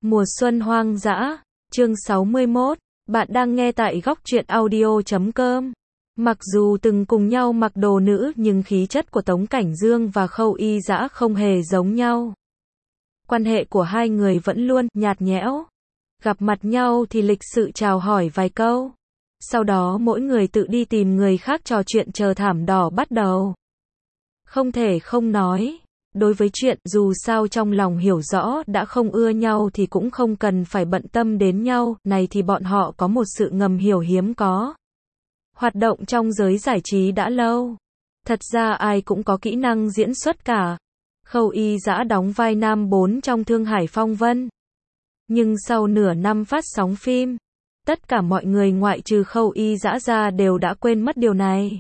Mùa xuân hoang dã, chương 61, bạn đang nghe tại góc truyện audio.com. Mặc dù từng cùng nhau mặc đồ nữ nhưng khí chất của Tống Cảnh Dương và Khâu Y Dã không hề giống nhau. Quan hệ của hai người vẫn luôn nhạt nhẽo. Gặp mặt nhau thì lịch sự chào hỏi vài câu. Sau đó mỗi người tự đi tìm người khác trò chuyện chờ thảm đỏ bắt đầu. Không thể không nói. Đối với chuyện dù sao trong lòng hiểu rõ đã không ưa nhau thì cũng không cần phải bận tâm đến nhau, này thì bọn họ có một sự ngầm hiểu hiếm có. Hoạt động trong giới giải trí đã lâu. Thật ra ai cũng có kỹ năng diễn xuất cả. Khâu Y Dã đóng vai nam 4 trong Thương Hải Phong Vân. Nhưng sau nửa năm phát sóng phim, tất cả mọi người ngoại trừ Khâu Y Dã ra đều đã quên mất điều này.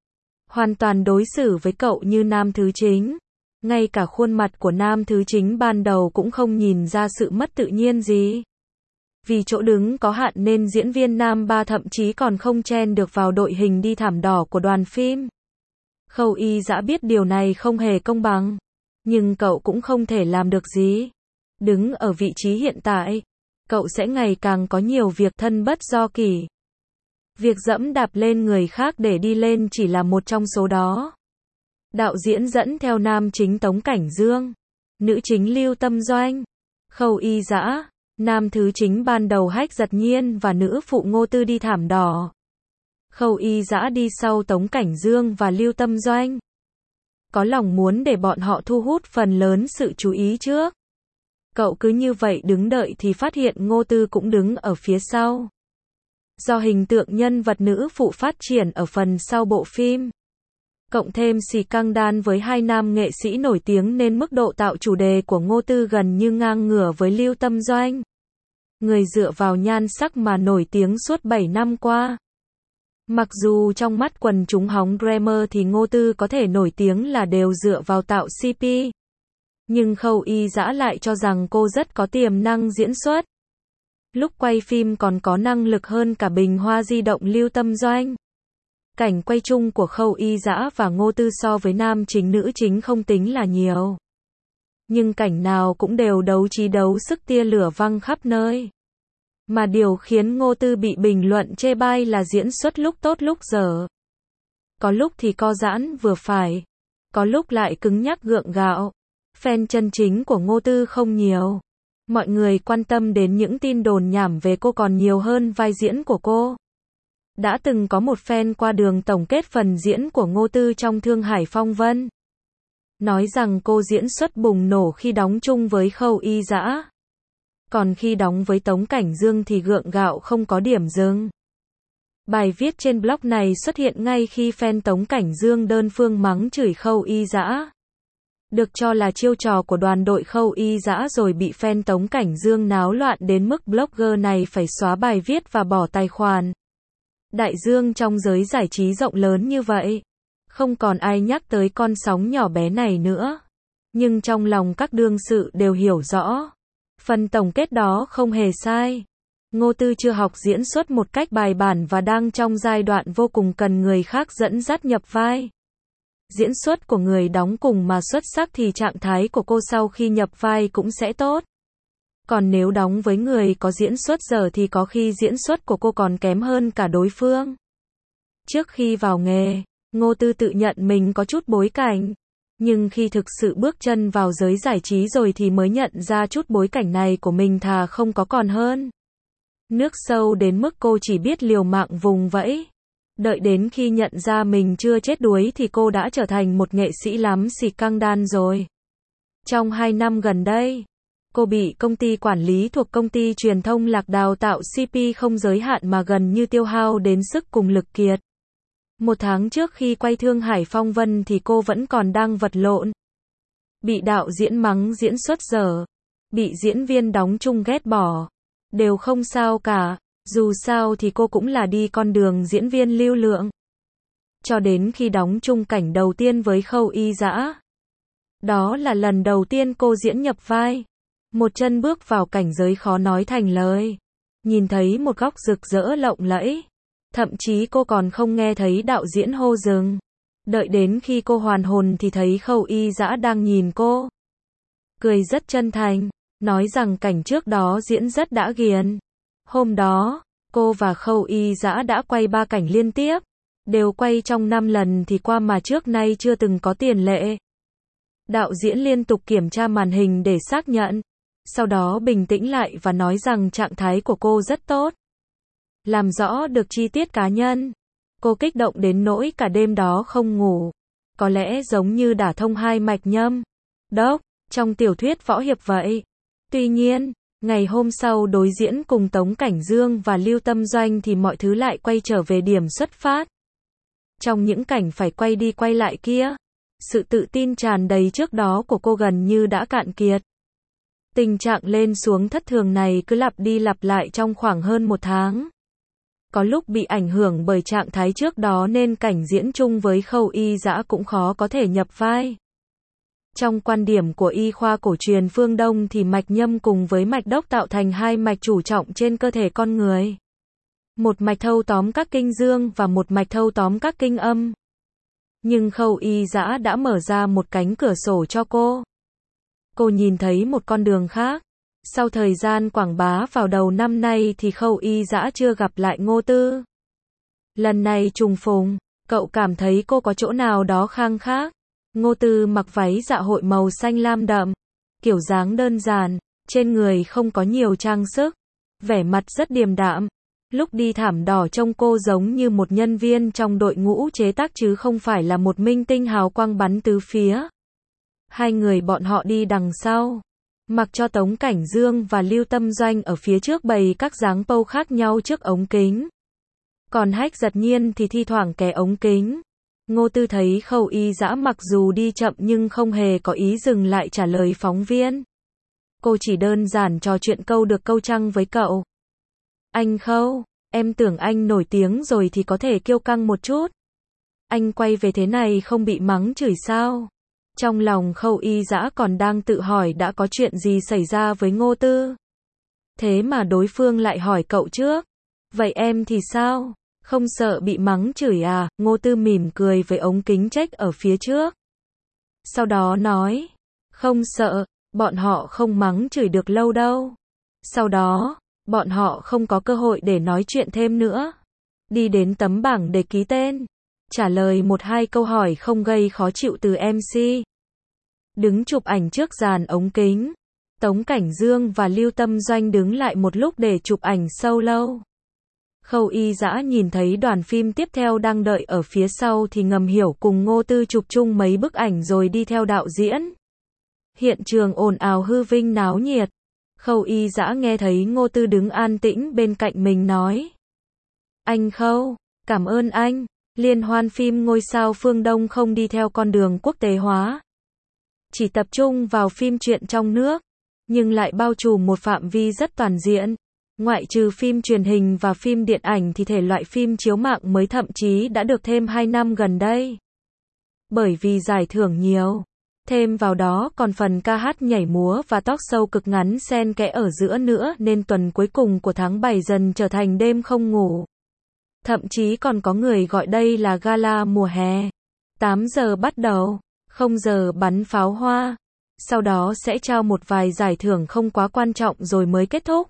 Hoàn toàn đối xử với cậu như nam thứ chính. Ngay cả khuôn mặt của nam thứ chính ban đầu cũng không nhìn ra sự mất tự nhiên gì. Vì chỗ đứng có hạn nên diễn viên nam 3 thậm chí còn không chen được vào đội hình đi thảm đỏ của đoàn phim. Khâu Y Dã biết điều này không hề công bằng. Nhưng cậu cũng không thể làm được gì. Đứng ở vị trí hiện tại, cậu sẽ ngày càng có nhiều việc thân bất do kỷ. Việc dẫm đạp lên người khác để đi lên chỉ là một trong số đó. Đạo diễn dẫn theo nam chính Tống Cảnh Dương, nữ chính Lưu Tâm Doanh, Khâu Y Dã, nam thứ chính ban đầu Hách Giật Nhiên và nữ phụ Ngô Tư đi thảm đỏ. Khâu Y Dã đi sau Tống Cảnh Dương và Lưu Tâm Doanh. Có lòng muốn để bọn họ thu hút phần lớn sự chú ý trước. Cậu cứ như vậy đứng đợi thì phát hiện Ngô Tư cũng đứng ở phía sau. Do hình tượng nhân vật nữ phụ phát triển ở phần sau bộ phim, cộng thêm xì căng đan với hai nam nghệ sĩ nổi tiếng nên mức độ tạo chủ đề của Ngô Tư gần như ngang ngửa với Lưu Tâm Doanh. Người dựa vào nhan sắc mà nổi tiếng suốt 7 năm qua. Mặc dù trong mắt quần chúng hóng glamour thì Ngô Tư có thể nổi tiếng là đều dựa vào tạo CP. Nhưng Khâu Y Dã lại cho rằng cô rất có tiềm năng diễn xuất. Lúc quay phim còn có năng lực hơn cả bình hoa di động Lưu Tâm Doanh. Cảnh quay chung của Khâu Y Dã và Ngô Tư so với nam chính nữ chính không tính là nhiều. Nhưng cảnh nào cũng đều đấu trí đấu sức tia lửa văng khắp nơi. Mà điều khiến Ngô Tư bị bình luận chê bai là diễn xuất lúc tốt lúc dở. Có lúc thì co giãn vừa phải, có lúc lại cứng nhắc gượng gạo. Fan chân chính của Ngô Tư không nhiều. Mọi người quan tâm đến những tin đồn nhảm về cô còn nhiều hơn vai diễn của cô. Đã từng có một fan qua đường tổng kết phần diễn của Ngô Tư trong Thương Hải Phong Vân. Nói rằng cô diễn xuất bùng nổ khi đóng chung với Khâu Y Dã. Còn khi đóng với Tống Cảnh Dương thì gượng gạo không có điểm dừng. Bài viết trên blog này xuất hiện ngay khi fan Tống Cảnh Dương đơn phương mắng chửi Khâu Y Dã. Được cho là chiêu trò của đoàn đội Khâu Y Dã rồi bị fan Tống Cảnh Dương náo loạn đến mức blogger này phải xóa bài viết và bỏ tài khoản. Đại dương trong giới giải trí rộng lớn như vậy, không còn ai nhắc tới con sóng nhỏ bé này nữa. Nhưng trong lòng các đương sự đều hiểu rõ. Phần tổng kết đó không hề sai. Ngô Tư chưa học diễn xuất một cách bài bản và đang trong giai đoạn vô cùng cần người khác dẫn dắt nhập vai. Diễn xuất của người đóng cùng mà xuất sắc thì trạng thái của cô sau khi nhập vai cũng sẽ tốt. Còn nếu đóng với người có diễn xuất dở thì có khi diễn xuất của cô còn kém hơn cả đối phương. Trước khi vào nghề, Ngô Tư tự nhận mình có chút bối cảnh. Nhưng khi thực sự bước chân vào giới giải trí rồi thì mới nhận ra chút bối cảnh này của mình thà không có còn hơn. Nước sâu đến mức cô chỉ biết liều mạng vùng vẫy. Đợi đến khi nhận ra mình chưa chết đuối thì cô đã trở thành một nghệ sĩ lắm xì căng đan rồi. Trong 2 năm gần đây, cô bị công ty quản lý thuộc công ty truyền thông Lạc đào tạo CP không giới hạn mà gần như tiêu hao đến sức cùng lực kiệt. 1 tháng trước khi quay Thương Hải Phong Vân thì cô vẫn còn đang vật lộn. Bị đạo diễn mắng diễn xuất dở, bị diễn viên đóng chung ghét bỏ. Đều không sao cả, dù sao thì cô cũng là đi con đường diễn viên lưu lượng. Cho đến khi đóng chung cảnh đầu tiên với Khâu Y Dã. Đó là lần đầu tiên cô diễn nhập vai. Một chân bước vào cảnh giới khó nói thành lời. Nhìn thấy một góc rực rỡ lộng lẫy. Thậm chí cô còn không nghe thấy đạo diễn hô dừng. Đợi đến khi cô hoàn hồn thì thấy Khâu Y Dã đang nhìn cô. Cười rất chân thành, nói rằng cảnh trước đó diễn rất đã ghiền. Hôm đó, cô và Khâu Y Dã đã quay 3 cảnh liên tiếp, đều quay trong 5 lần thì qua mà trước nay chưa từng có tiền lệ. Đạo diễn liên tục kiểm tra màn hình để xác nhận, sau đó bình tĩnh lại và nói rằng trạng thái của cô rất tốt. Làm rõ được chi tiết cá nhân, cô kích động đến nỗi cả đêm đó không ngủ, có lẽ giống như đả thông 2 mạch nhâm đốc trong tiểu thuyết võ hiệp vậy. Tuy nhiên, ngày hôm sau đối diễn cùng Tống Cảnh Dương và Lưu Tâm Doanh thì mọi thứ lại quay trở về điểm xuất phát. Trong những cảnh phải quay đi quay lại kia, sự tự tin tràn đầy trước đó của cô gần như đã cạn kiệt. Tình trạng lên xuống thất thường này cứ lặp đi lặp lại trong khoảng hơn 1 tháng. Có lúc bị ảnh hưởng bởi trạng thái trước đó nên cảnh diễn chung với Khâu Y Dã cũng khó có thể nhập vai. Trong quan điểm của y khoa cổ truyền phương Đông thì mạch nhâm cùng với mạch đốc tạo thành 2 mạch chủ trọng trên cơ thể con người. Một mạch thâu tóm các kinh dương và một mạch thâu tóm các kinh âm. Nhưng Khâu Y Dã đã mở ra một cánh cửa sổ cho cô. Cô nhìn thấy một con đường khác. Sau thời gian quảng bá vào đầu năm nay thì Khâu Y Dã chưa gặp lại Ngô Tư. Lần này trùng phùng, cậu cảm thấy cô có chỗ nào đó khang khác. Ngô Tư mặc váy dạ hội màu xanh lam đậm, kiểu dáng đơn giản, trên người không có nhiều trang sức, vẻ mặt rất điềm đạm. Lúc đi thảm đỏ trông cô giống như một nhân viên trong đội ngũ chế tác chứ không phải là một minh tinh hào quang bắn tứ phía. Hai người bọn họ đi đằng sau, mặc cho Tống Cảnh Dương và Lưu Tâm Doanh ở phía trước bày các dáng pose khác nhau trước ống kính. Còn Hách Giật Nhiên thì thi thoảng ké ống kính. Ngô Tư thấy Khâu Y Dã mặc dù đi chậm nhưng không hề có ý dừng lại trả lời phóng viên. Cô chỉ đơn giản trò chuyện câu được câu trăng với cậu. Anh Khâu, em tưởng anh nổi tiếng rồi thì có thể kiêu căng một chút. Anh quay về thế này không bị mắng chửi sao? Trong lòng Khâu Y Dã còn đang tự hỏi đã có chuyện gì xảy ra với Ngô Tư. Thế mà đối phương lại hỏi cậu trước. Vậy em thì sao? Không sợ bị mắng chửi à? Ngô Tư mỉm cười với ống kính check ở phía trước. Sau đó nói, không sợ, bọn họ không mắng chửi được lâu đâu. Sau đó, bọn họ không có cơ hội để nói chuyện thêm nữa. Đi đến tấm bảng để ký tên. Trả lời 1-2 câu hỏi không gây khó chịu từ MC. Đứng chụp ảnh trước dàn ống kính. Tống Cảnh Dương và Lưu Tâm Doanh đứng lại một lúc để chụp ảnh solo. Khâu Y Dã nhìn thấy đoàn phim tiếp theo đang đợi ở phía sau thì ngầm hiểu cùng Ngô Tư chụp chung mấy bức ảnh rồi đi theo đạo diễn. Hiện trường ồn ào hư vinh náo nhiệt. Khâu Y Dã nghe thấy Ngô Tư đứng an tĩnh bên cạnh mình nói. Anh Khâu, cảm ơn anh. Liên hoan phim ngôi sao phương Đông không đi theo con đường quốc tế hóa. Chỉ tập trung vào phim truyện trong nước, nhưng lại bao trùm một phạm vi rất toàn diện. Ngoại trừ phim truyền hình và phim điện ảnh thì thể loại phim chiếu mạng mới thậm chí đã được thêm 2 năm gần đây. Bởi vì giải thưởng nhiều. Thêm vào đó còn phần ca hát nhảy múa và talk show cực ngắn xen kẽ ở giữa nữa nên tuần cuối cùng của tháng 7 dần trở thành đêm không ngủ. Thậm chí còn có người gọi đây là gala mùa hè. 8 giờ bắt đầu, 0 giờ bắn pháo hoa. Sau đó sẽ trao một vài giải thưởng không quá quan trọng rồi mới kết thúc.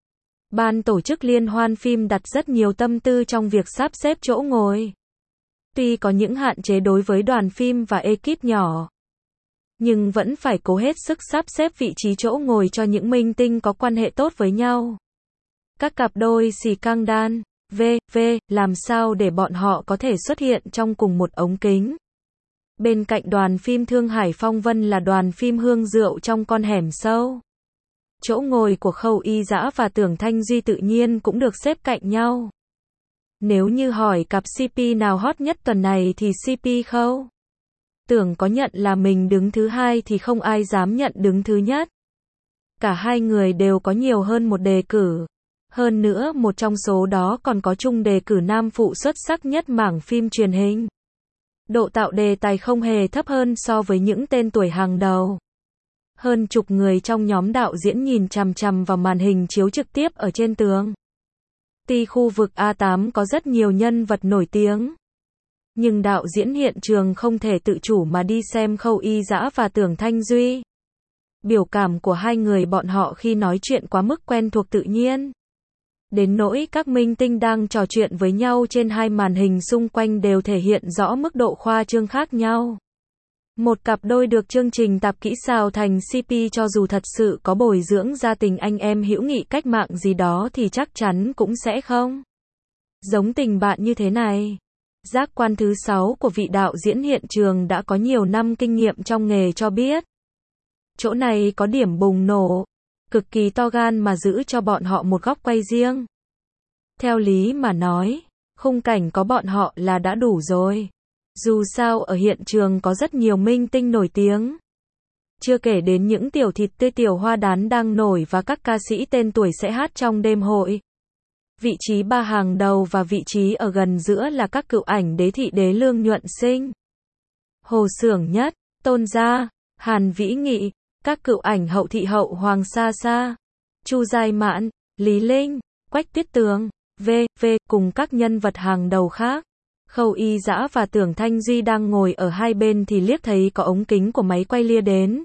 Ban tổ chức liên hoan phim đặt rất nhiều tâm tư trong việc sắp xếp chỗ ngồi. Tuy có những hạn chế đối với đoàn phim và ekip nhỏ, nhưng vẫn phải cố hết sức sắp xếp vị trí chỗ ngồi cho những minh tinh có quan hệ tốt với nhau. Các cặp đôi xì căng đan, v.v. làm sao để bọn họ có thể xuất hiện trong cùng một ống kính. Bên cạnh đoàn phim Thương Hải Phong Vân là đoàn phim Hương Rượu trong con hẻm sâu. Chỗ ngồi của Khâu Y Dã và Tưởng Thanh Duy tự nhiên cũng được xếp cạnh nhau. Nếu như hỏi cặp CP nào hot nhất tuần này thì CP Khâu Tưởng có nhận là mình đứng thứ 2 thì không ai dám nhận đứng thứ nhất. Cả hai người đều có nhiều hơn một đề cử. Hơn nữa một trong số đó còn có chung đề cử nam phụ xuất sắc nhất mảng phim truyền hình. Độ tạo đề tài không hề thấp hơn so với những tên tuổi hàng đầu. Hơn chục người trong nhóm đạo diễn nhìn chằm chằm vào màn hình chiếu trực tiếp ở trên tường. Tuy khu vực A8 có rất nhiều nhân vật nổi tiếng, nhưng đạo diễn hiện trường không thể tự chủ mà đi xem Khâu Y Dã và Tưởng Thanh Duy. Biểu cảm của hai người bọn họ khi nói chuyện quá mức quen thuộc tự nhiên. Đến nỗi các minh tinh đang trò chuyện với nhau trên hai màn hình xung quanh đều thể hiện rõ mức độ khoa trương khác nhau. Một cặp đôi được chương trình tạp kỹ xào thành CP cho dù thật sự có bồi dưỡng ra tình anh em hữu nghị cách mạng gì đó thì chắc chắn cũng sẽ không giống tình bạn như thế này. Giác quan thứ 6 của vị đạo diễn hiện trường đã có nhiều năm kinh nghiệm trong nghề cho biết. Chỗ này có điểm bùng nổ, cực kỳ to gan mà giữ cho bọn họ một góc quay riêng. Theo lý mà nói, khung cảnh có bọn họ là đã đủ rồi. Dù sao ở hiện trường có rất nhiều minh tinh nổi tiếng. Chưa kể đến những tiểu thịt tươi tiểu hoa đán đang nổi và các ca sĩ tên tuổi sẽ hát trong đêm hội. Vị trí ba hàng đầu và vị trí ở gần giữa là các cựu ảnh đế thị Đế Lương Nhuận Sinh, Hồ Xưởng Nhất, Tôn Gia, Hàn Vĩ Nghị, các cựu ảnh hậu thị hậu Hoàng Sa Sa, Chu Giai Mạn, Lý Linh, Quách Tuyết Tường, v.v. cùng các nhân vật hàng đầu khác. Khâu Y Dã và Tưởng Thanh Duy đang ngồi ở hai bên thì liếc thấy có ống kính của máy quay lia đến.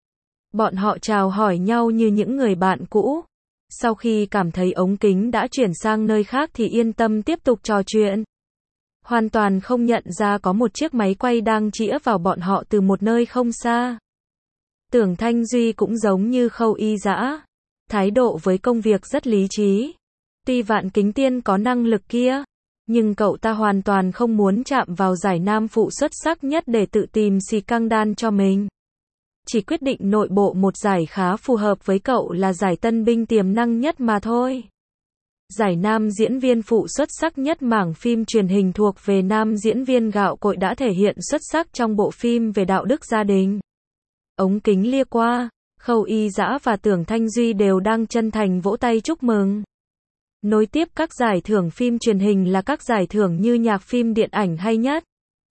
Bọn họ chào hỏi nhau như những người bạn cũ. Sau khi cảm thấy ống kính đã chuyển sang nơi khác thì yên tâm tiếp tục trò chuyện. Hoàn toàn không nhận ra có một chiếc máy quay đang chĩa vào bọn họ từ một nơi không xa. Tưởng Thanh Duy cũng giống như Khâu Y Dã, thái độ với công việc rất lý trí. Tuy Vạn Kính Tiên có năng lực kia, nhưng cậu ta hoàn toàn không muốn chạm vào giải nam phụ xuất sắc nhất để tự tìm xì căng đan cho mình. Chỉ quyết định nội bộ một giải khá phù hợp với cậu là giải tân binh tiềm năng nhất mà thôi. Giải nam diễn viên phụ xuất sắc nhất mảng phim truyền hình thuộc về nam diễn viên Gạo Cội đã thể hiện xuất sắc trong bộ phim về đạo đức gia đình. Ống kính lia qua, Khâu Y Dã và Tưởng Thanh Duy đều đang chân thành vỗ tay chúc mừng. Nối tiếp các giải thưởng phim truyền hình là các giải thưởng như nhạc phim điện ảnh hay nhất,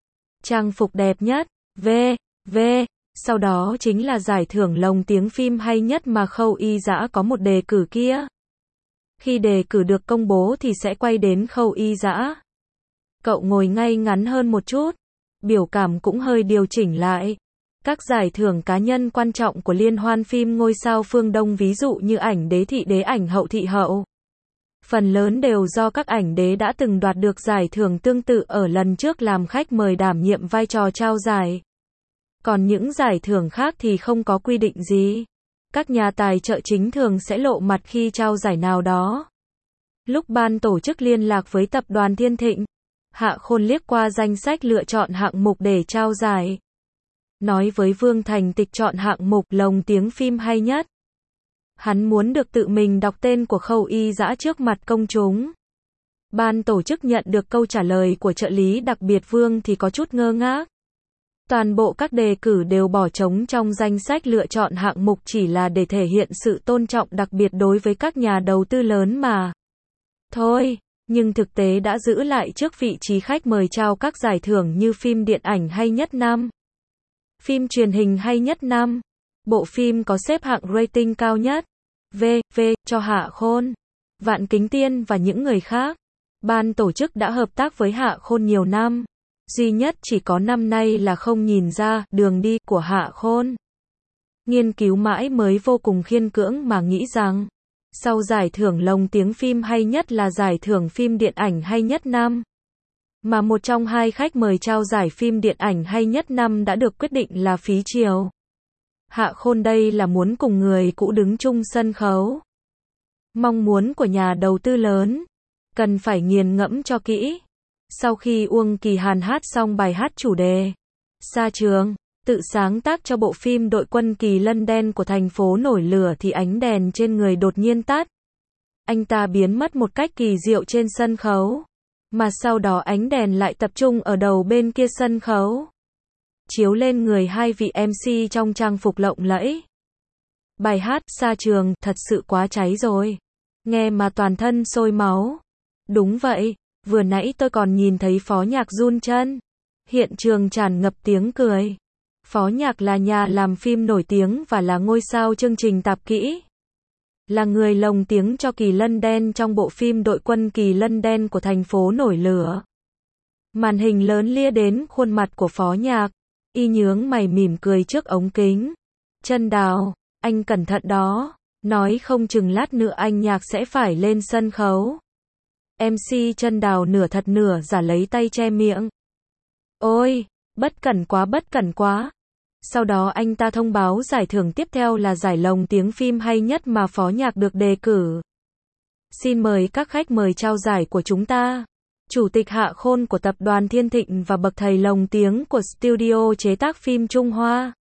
trang phục đẹp nhất, v.v. Sau đó chính là giải thưởng lồng tiếng phim hay nhất mà Khâu Y Dã có một đề cử kia. Khi đề cử được công bố thì sẽ quay đến Khâu Y Dã. Cậu ngồi ngay ngắn hơn một chút, biểu cảm cũng hơi điều chỉnh lại. Các giải thưởng cá nhân quan trọng của liên hoan phim ngôi sao phương Đông ví dụ như ảnh đế thị Đế, ảnh hậu thị hậu, phần lớn đều do các ảnh đế đã từng đoạt được giải thưởng tương tự ở lần trước làm khách mời đảm nhiệm vai trò trao giải. Còn những giải thưởng khác thì không có quy định gì. Các nhà tài trợ chính thường sẽ lộ mặt khi trao giải nào đó. Lúc ban tổ chức liên lạc với tập đoàn Thiên Thịnh, Hạ Khôn liếc qua danh sách lựa chọn hạng mục để trao giải. Nói với Vương Thành Tịch chọn hạng mục lồng tiếng phim hay nhất. Hắn muốn được tự mình đọc tên của Khâu Y Dã trước mặt công chúng. Ban tổ chức nhận được câu trả lời của trợ lý đặc biệt Vương thì có chút ngơ ngác. Toàn bộ các đề cử đều bỏ trống trong danh sách lựa chọn hạng mục chỉ là để thể hiện sự tôn trọng đặc biệt đối với các nhà đầu tư lớn mà thôi, nhưng thực tế đã giữ lại trước vị trí khách mời trao các giải thưởng như phim điện ảnh hay nhất năm, phim truyền hình hay nhất năm, bộ phim có xếp hạng rating cao nhất, v.v. cho Hạ Khôn, Vạn Kính Tiên và những người khác. Ban tổ chức đã hợp tác với Hạ Khôn nhiều năm. Duy nhất chỉ có năm nay là không nhìn ra đường đi của Hạ Khôn. Nghiên cứu mãi mới vô cùng khiên cưỡng mà nghĩ rằng, sau giải thưởng lồng tiếng phim hay nhất là giải thưởng phim điện ảnh hay nhất năm, mà một trong hai khách mời trao giải phim điện ảnh hay nhất năm đã được quyết định là Phí Triều. Hạ Khôn đây là muốn cùng người cũ đứng chung sân khấu. Mong muốn của nhà đầu tư lớn, cần phải nghiền ngẫm cho kỹ. Sau khi Uông Kỳ Hàn hát xong bài hát chủ đề Sa Trường, tự sáng tác cho bộ phim Đội quân Kỳ Lân Đen của thành phố nổi lửa thì ánh đèn trên người đột nhiên tắt. Anh ta biến mất một cách kỳ diệu trên sân khấu. Mà sau đó ánh đèn lại tập trung ở đầu bên kia sân khấu, chiếu lên người hai vị MC trong trang phục lộng lẫy. Bài hát Sa Trường thật sự quá cháy rồi. Nghe mà toàn thân sôi máu. Đúng vậy. Vừa nãy tôi còn nhìn thấy Phó Nhạc run chân. Hiện trường tràn ngập tiếng cười. Phó Nhạc là nhà làm phim nổi tiếng và là ngôi sao chương trình tạp kỹ. Là người lồng tiếng cho Kỳ Lân Đen trong bộ phim Đội quân Kỳ Lân Đen của thành phố nổi lửa. Màn hình lớn lia đến khuôn mặt của Phó Nhạc. Y nhướng mày mỉm cười trước ống kính. Chân Đào, Anh cẩn thận đó, nói không chừng lát nữa anh Nhạc sẽ phải lên sân khấu. MC Chân Đào nửa thật nửa giả lấy tay che miệng. Ôi, bất cẩn quá. Sau đó anh ta thông báo giải thưởng tiếp theo là giải lồng tiếng phim hay nhất mà Phó Nhạc được đề cử. Xin mời các khách mời trao giải của chúng ta. Chủ tịch Hạ Khôn của tập đoàn Thiên Thịnh và bậc thầy lồng tiếng của studio chế tác phim Trung Hoa.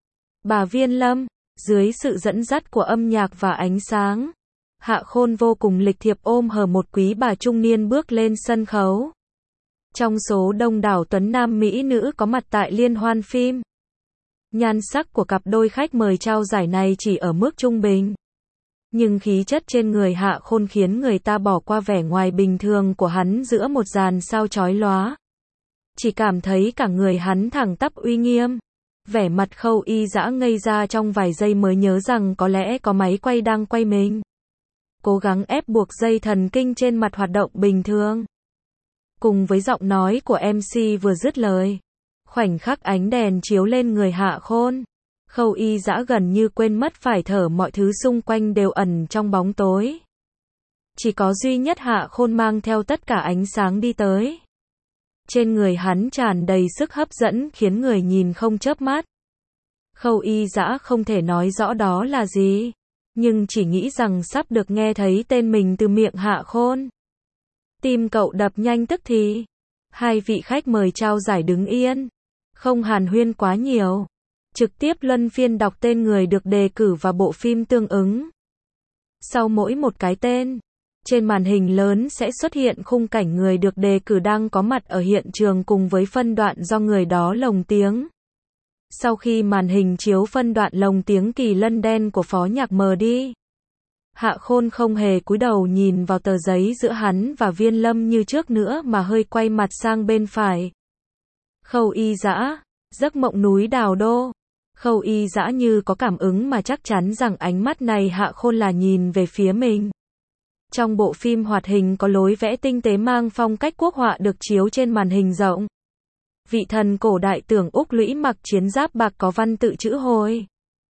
Bà Viên Lâm, dưới sự dẫn dắt của âm nhạc và ánh sáng, Hạ Khôn vô cùng lịch thiệp ôm hờ một quý bà trung niên bước lên sân khấu. Trong số đông đảo tuấn nam mỹ nữ có mặt tại liên hoan phim, nhan sắc của cặp đôi khách mời trao giải này chỉ ở mức trung bình. Nhưng khí chất trên người Hạ Khôn khiến người ta bỏ qua vẻ ngoài bình thường của hắn giữa một dàn sao chói lóa. Chỉ cảm thấy cả người hắn thẳng tắp uy nghiêm. Vẻ mặt Khâu Y Dã ngây ra trong vài giây mới nhớ rằng có lẽ có máy quay đang quay mình. Cố gắng ép buộc dây thần kinh trên mặt hoạt động bình thường. Cùng với giọng nói của MC vừa dứt lời, khoảnh khắc ánh đèn chiếu lên người Hạ Khôn, Khâu Y Dã gần như quên mất phải thở, mọi thứ xung quanh đều ẩn trong bóng tối. Chỉ có duy nhất Hạ Khôn mang theo tất cả ánh sáng đi tới. Trên người hắn tràn đầy sức hấp dẫn khiến người nhìn không chớp mắt. Khâu Y Dã không thể nói rõ đó là gì, nhưng chỉ nghĩ rằng sắp được nghe thấy tên mình từ miệng Hạ Khôn. Tim cậu đập nhanh tức thì. Hai vị khách mời trao giải đứng yên, không hàn huyên quá nhiều, trực tiếp luân phiên đọc tên người được đề cử và bộ phim tương ứng. Sau mỗi một cái tên, trên màn hình lớn sẽ xuất hiện khung cảnh người được đề cử đang có mặt ở hiện trường cùng với phân đoạn do người đó lồng tiếng. Sau khi màn hình chiếu phân đoạn lồng tiếng Kỳ Lân Đen của Phó Nhạc mờ đi, Hạ Khôn không hề cúi đầu nhìn vào tờ giấy giữa hắn và Viên Lâm như trước nữa mà hơi quay mặt sang bên phải. Khâu Y Dã, giấc mộng núi Đào Đô. Khâu Y Dã như có cảm ứng mà chắc chắn rằng ánh mắt này Hạ Khôn là nhìn về phía mình. Trong bộ phim hoạt hình có lối vẽ tinh tế mang phong cách quốc họa được chiếu trên màn hình rộng. Vị thần cổ đại Tưởng Úc Lũy mặc chiến giáp bạc có văn tự chữ Hồi.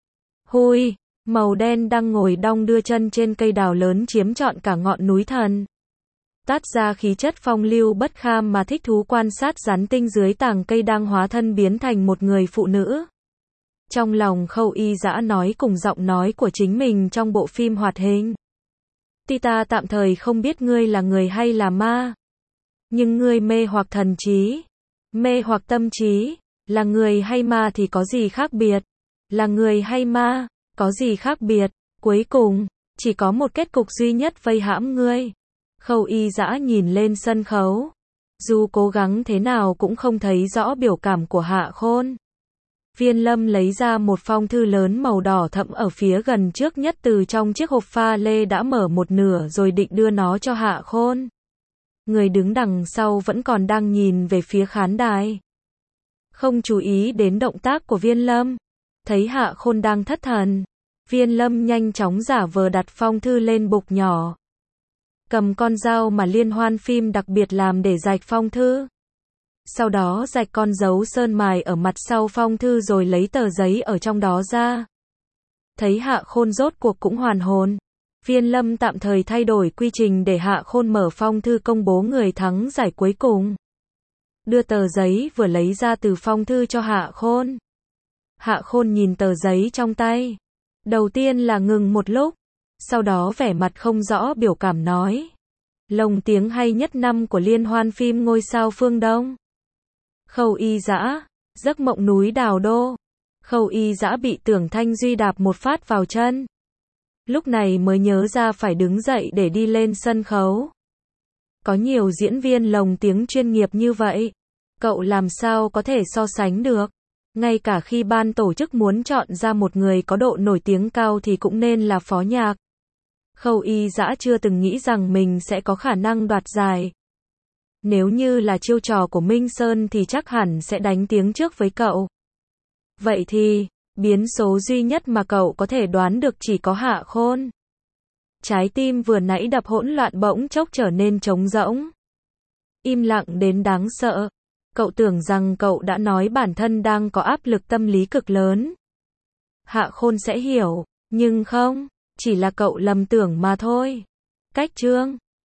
Hui, màu đen đang ngồi đong đưa chân trên cây đào lớn chiếm trọn cả ngọn núi thần. Tát ra khí chất phong lưu bất kham mà thích thú quan sát rắn tinh dưới tàng cây đang hóa thân biến thành một người phụ nữ. Trong lòng Khâu Y Dã nói cùng giọng nói của chính mình trong bộ phim hoạt hình. Ta tạm thời không biết ngươi là người hay là ma. Nhưng ngươi mê hoặc thần trí, mê hoặc tâm trí, là người hay ma thì có gì khác biệt? Là người hay ma, có gì khác biệt? Cuối cùng, chỉ có một kết cục duy nhất vây hãm ngươi. Khâu Y Dã nhìn lên sân khấu. Dù cố gắng thế nào cũng không thấy rõ biểu cảm của Hạ Khôn. Viên Lâm lấy ra một phong thư lớn màu đỏ thẫm ở phía gần trước nhất từ trong chiếc hộp pha lê đã mở một nửa rồi định đưa nó cho Hạ Khôn. Người đứng đằng sau vẫn còn đang nhìn về phía khán đài. Không chú ý đến động tác của Viên Lâm. Thấy Hạ Khôn đang thất thần, Viên Lâm nhanh chóng giả vờ đặt phong thư lên bục nhỏ. Cầm con dao mà liên hoan phim đặc biệt làm để rạch phong thư. Sau đó rạch con dấu sơn mài ở mặt sau phong thư rồi lấy tờ giấy ở trong đó ra. Thấy Hạ Khôn rốt cuộc cũng hoàn hồn, Viên Lâm tạm thời thay đổi quy trình để Hạ Khôn mở phong thư công bố người thắng giải cuối cùng. Đưa tờ giấy vừa lấy ra từ phong thư cho Hạ Khôn. Hạ Khôn nhìn tờ giấy trong tay. Đầu tiên là ngừng một lúc, sau đó vẻ mặt không rõ biểu cảm nói. Lồng tiếng hay nhất năm của liên hoan phim Ngôi sao phương Đông. Khâu Y Dã, giấc mộng núi Đào Đô. Khâu Y Dã bị Tưởng Thanh Duy đạp một phát vào chân. Lúc này mới nhớ ra phải đứng dậy để đi lên sân khấu. Có nhiều diễn viên lồng tiếng chuyên nghiệp như vậy, cậu làm sao có thể so sánh được. Ngay cả khi ban tổ chức muốn chọn ra một người có độ nổi tiếng cao thì cũng nên là Phó Nhạc. Khâu Y Dã chưa từng nghĩ rằng mình sẽ có khả năng đoạt giải. Nếu như là chiêu trò của Minh Sơn thì chắc hẳn sẽ đánh tiếng trước với cậu. Vậy thì, biến số duy nhất mà cậu có thể đoán được chỉ có Hạ Khôn. Trái tim vừa nãy đập hỗn loạn bỗng chốc trở nên trống rỗng. Im lặng đến đáng sợ. Cậu tưởng rằng cậu đã nói bản thân đang có áp lực tâm lý cực lớn. Hạ Khôn sẽ hiểu, Nhưng không, chỉ là cậu lầm tưởng mà thôi. Cách chương